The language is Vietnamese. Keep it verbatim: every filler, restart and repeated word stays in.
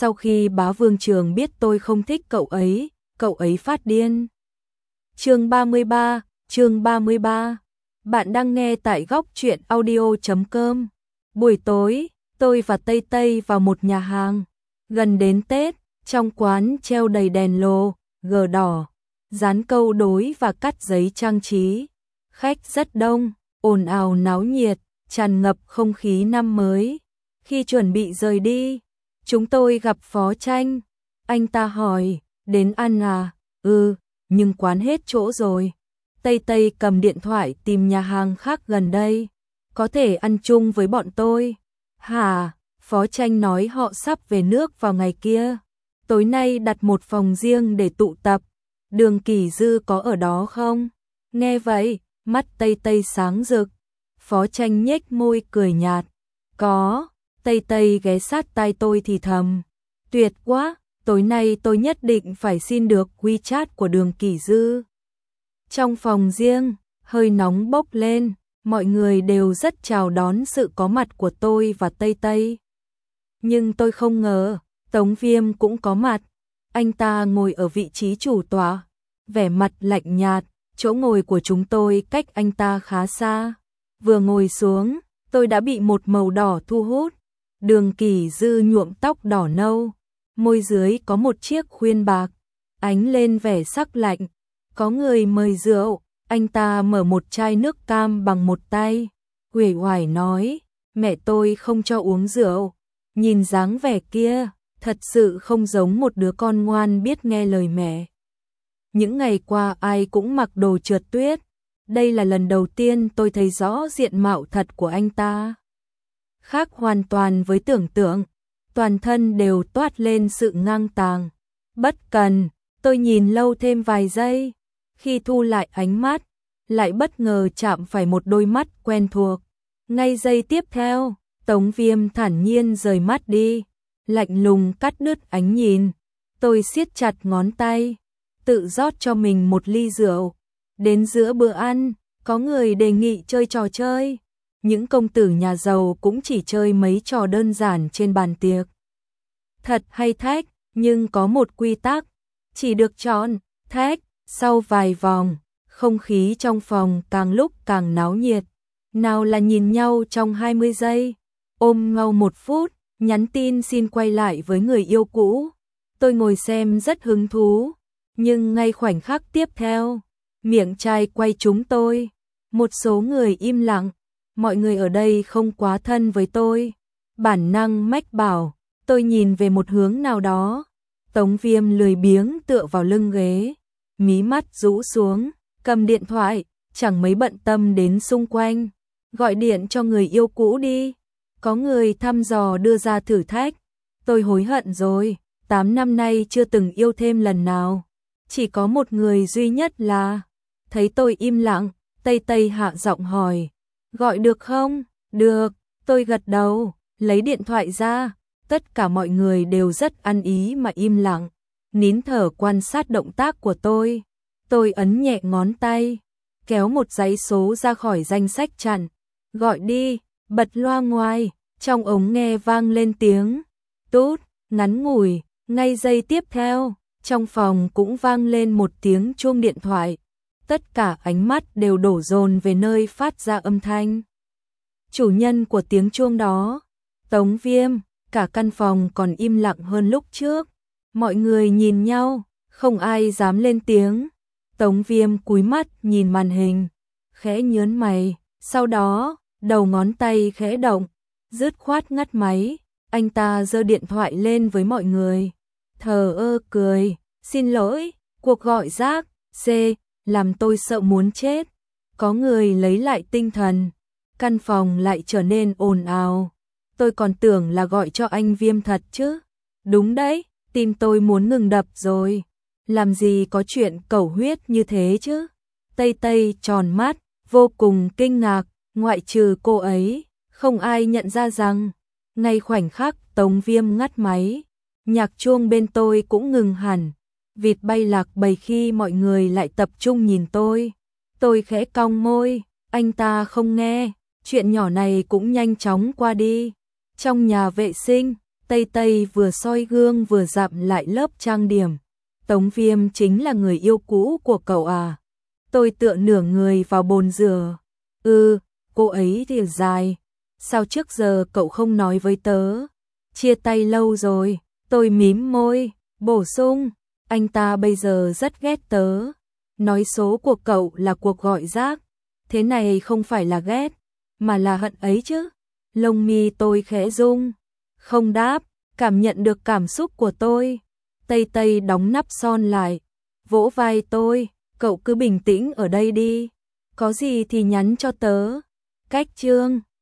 Sau khi bá Vương Trường biết tôi không thích cậu ấy, cậu ấy phát điên. Chương ba mươi ba, chương ba mươi ba. Bạn đang nghe tại góc truyện audio chấm com. Buổi tối, tôi và Tây Tây vào một nhà hàng. Gần đến Tết, trong quán treo đầy đèn lồ, gờ đỏ, dán câu đối và cắt giấy trang trí. Khách rất đông, ồn ào náo nhiệt, tràn ngập không khí năm mới. Khi chuẩn bị rời đi, chúng tôi gặp Phó Tranh. Anh ta hỏi, đến ăn à? Ừ, nhưng quán hết chỗ rồi. Tây Tây cầm điện thoại tìm nhà hàng khác gần đây. Có thể ăn chung với bọn tôi. Hả? Phó Tranh nói họ sắp về nước vào ngày kia. Tối nay đặt một phòng riêng để tụ tập. Đường Kỳ Dư có ở đó không? Nghe vậy, mắt Tây Tây sáng rực. Phó Tranh nhếch môi cười nhạt. Có. Tây Tây ghé sát tai tôi thì thầm. Tuyệt quá, tối nay tôi nhất định phải xin được WeChat của Đường Kỳ Dư. Trong phòng riêng, hơi nóng bốc lên, mọi người đều rất chào đón sự có mặt của tôi và Tây Tây. Nhưng tôi không ngờ, Tống Viêm cũng có mặt. Anh ta ngồi ở vị trí chủ tọa, vẻ mặt lạnh nhạt, chỗ ngồi của chúng tôi cách anh ta khá xa. Vừa ngồi xuống, tôi đã bị một màu đỏ thu hút. Đường Kỳ Dư nhuộm tóc đỏ nâu, môi dưới có một chiếc khuyên bạc, ánh lên vẻ sắc lạnh. Có người mời rượu, anh ta mở một chai nước cam bằng một tay, uể oải nói, mẹ tôi không cho uống rượu. Nhìn dáng vẻ kia, thật sự không giống một đứa con ngoan biết nghe lời mẹ. Những ngày qua ai cũng mặc đồ trượt tuyết, đây là lần đầu tiên tôi thấy rõ diện mạo thật của anh ta. Khác hoàn toàn với tưởng tượng, toàn thân đều toát lên sự ngang tàng. Bất cần, tôi nhìn lâu thêm vài giây, khi thu lại ánh mắt, lại bất ngờ chạm phải một đôi mắt quen thuộc. Ngay giây tiếp theo, Tống Viêm thản nhiên rời mắt đi, lạnh lùng cắt đứt ánh nhìn. Tôi siết chặt ngón tay, tự rót cho mình một ly rượu. Đến giữa bữa ăn, có người đề nghị chơi trò chơi. Những công tử nhà giàu cũng chỉ chơi mấy trò đơn giản trên bàn tiệc. Thật hay thách, nhưng có một quy tắc, chỉ được chọn thách. Sau vài vòng, không khí trong phòng càng lúc càng náo nhiệt. Nào là nhìn nhau trong hai mươi giây, ôm nhau một phút, nhắn tin xin quay lại với người yêu cũ. Tôi ngồi xem rất hứng thú, nhưng ngay khoảnh khắc tiếp theo, miệng trai quay chúng tôi. Một số người im lặng, mọi người ở đây không quá thân với tôi. Bản năng mách bảo, tôi nhìn về một hướng nào đó. Tống Viêm lười biếng tựa vào lưng ghế, mí mắt rũ xuống, cầm điện thoại, chẳng mấy bận tâm đến xung quanh. Gọi điện cho người yêu cũ đi. Có người thăm dò đưa ra thử thách. Tôi hối hận rồi, tám năm nay chưa từng yêu thêm lần nào. Chỉ có một người duy nhất là... Thấy tôi im lặng, Tây Tây hạ giọng hỏi. Gọi được không? Được, tôi gật đầu, lấy điện thoại ra. Tất cả mọi người đều rất ăn ý mà im lặng, nín thở quan sát động tác của tôi. Tôi ấn nhẹ ngón tay, kéo một dãy số ra khỏi danh sách chặn. Gọi đi, bật loa ngoài, trong ống nghe vang lên tiếng tút, ngắn ngủi. Ngay giây tiếp theo, trong phòng cũng vang lên một tiếng chuông điện thoại. Tất cả ánh mắt đều đổ dồn về nơi phát ra âm thanh. Chủ nhân của tiếng chuông đó, Tống Viêm. Cả căn phòng còn im lặng hơn lúc trước. Mọi người nhìn nhau, không ai dám lên tiếng. Tống Viêm cúi mắt nhìn màn hình, khẽ nhớn mày, sau đó, đầu ngón tay khẽ động, dứt khoát ngắt máy. Anh ta giơ điện thoại lên với mọi người, thờ ơ cười, xin lỗi, cuộc gọi rác, C, làm tôi sợ muốn chết. Có người lấy lại tinh thần, căn phòng lại trở nên ồn ào. Tôi còn tưởng là gọi cho anh Viêm thật chứ. Đúng đấy, tim tôi muốn ngừng đập rồi. Làm gì có chuyện cẩu huyết như thế chứ? Tây Tây tròn mắt, vô cùng kinh ngạc, ngoại trừ cô ấy, không ai nhận ra rằng, ngay khoảnh khắc Tống Viêm ngắt máy, nhạc chuông bên tôi cũng ngừng hẳn. Vịt bay lạc bầy khi mọi người lại tập trung nhìn tôi. Tôi khẽ cong môi, anh ta không nghe, chuyện nhỏ này cũng nhanh chóng qua đi. Trong nhà vệ sinh, Tây Tây vừa soi gương vừa dặm lại lớp trang điểm. Tống Viêm chính là người yêu cũ của cậu à? Tôi tựa nửa người vào bồn rửa. Ừ, cô ấy thì dài. Sao trước giờ cậu không nói với tớ? Chia tay lâu rồi. Tôi mím môi, bổ sung. Anh ta bây giờ rất ghét tớ. Nói số của cậu là cuộc gọi rác. Thế này không phải là ghét, mà là hận ấy chứ. Lông mi tôi khẽ rung. Không đáp, cảm nhận được cảm xúc của tôi. Tây Tây đóng nắp son lại, vỗ vai tôi. Cậu cứ bình tĩnh ở đây đi. Có gì thì nhắn cho tớ. Cách chương